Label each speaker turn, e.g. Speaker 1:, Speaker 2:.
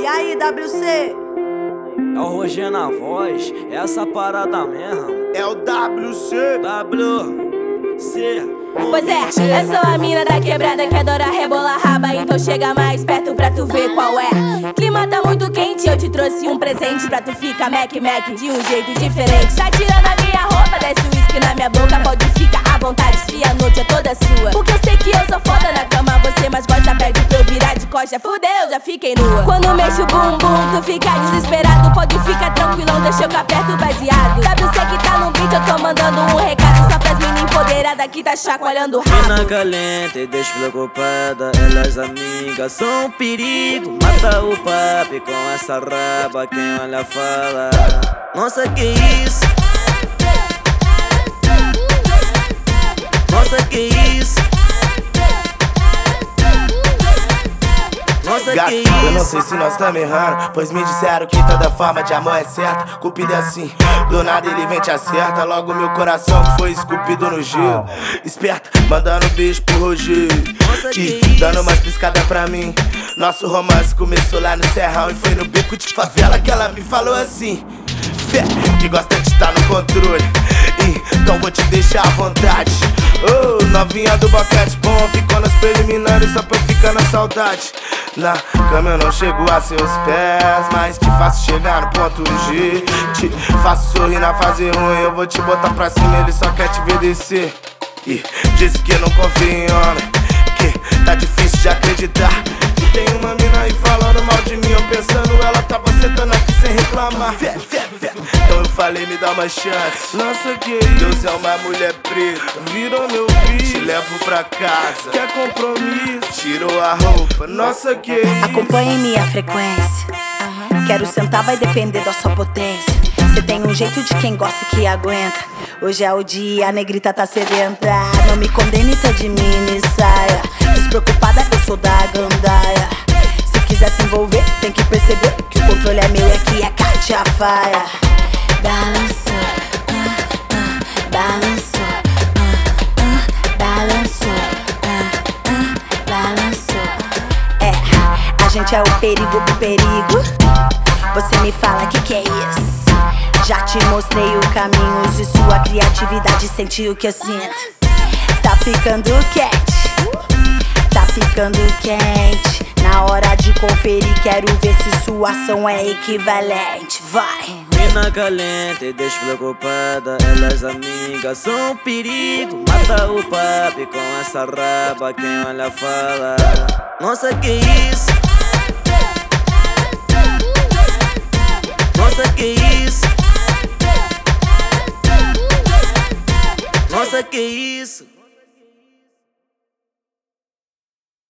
Speaker 1: aí, WC?
Speaker 2: É o Roger na voz, é essa parada mesmo.
Speaker 3: É o WC.
Speaker 4: Pois é, eu sou a mina da quebrada que adora rebolar raba. Então chega mais perto pra tu ver qual é. Clima tá muito quente, eu te trouxe um presente pra tu ficar Mac de um jeito diferente. Tá tirando a minha roupa, desce o uísque na minha boca. Pode ficar à vontade que a noite é toda sua. Porque eu sei que eu sou foda na cama, você mais gosta, pede pra eu virar de costa. Fudeu, já fiquei nua. Quando mexo o bumbum, tu fica desesperado. Pode ficar tranquilão, deixa eu aperto o baseado. WC que tá no beat, eu tô mandando um recado só pras meninas empoderadas que tá chacoalhando o rabo.
Speaker 2: Mina calente, despreocupada, elas amigas são um perigo. Mata o papi com essa raba, quem olha fala: nossa, que isso? Nossa, que isso? Nossa,
Speaker 3: Gato,
Speaker 2: que isso?
Speaker 3: eu não sei se nós tamo errando, pois me disseram que toda forma de amor é certa. Cupido é assim, do nada ele vem te acerta. Logo meu coração que foi esculpido no gelo. Esperta, mandando um beijo pro Roger e dando umas piscadas pra mim. Nosso romance começou lá no Serrão e foi no beco de favela que ela me falou assim: fé, que gosta de estar no controle, então vou te deixar à vontade. Oh, novinha do boquete bom, ficou nas preliminares só pra eu ficar na saudade. Na cama eu não chego a seus pés, mas te faço chegar no ponto G. Te faço sorrir na fase ruim, eu vou te botar pra cima, ele só quer te ver descer. E disse que não confia em homem, que tá difícil de acreditar. E tem uma mina aí falando mal de mim, eu pensando ela tava sentando aqui sem reclamar. Então eu falei, me dá uma chance. Nossa, que isso? Deus é uma mulher preta, virou meu filho, te levo pra casa. Quer compromisso? Tirou a roupa. Nossa, que isso?
Speaker 1: Acompanhe minha frequência. Quero sentar, vai depender da sua potência. Cê tem um jeito de quem gosta e que aguenta. Hoje é o dia, a negrita tá sedenta. Não me condene, tá de mini saia. Despreocupada, eu sou da gandaia. Se quiser se envolver, tem que perceber que o controle é meu e aqui é Katia Faia. Balançou, balançou, balançou, balançou. É, a gente é o perigo do perigo. Você me fala que é isso? Já te mostrei o caminho, use sua criatividade, sente o que eu sinto. Tá ficando quente, tá ficando quente. Na hora de conferir, quero ver se sua ação é equivalente. Vai!
Speaker 2: Mina calente, despreocupada, elas amigas são um perigo. Mata o papi com essa raba, quem olha fala: nossa, que isso? Nossa, que isso? Nossa, que isso?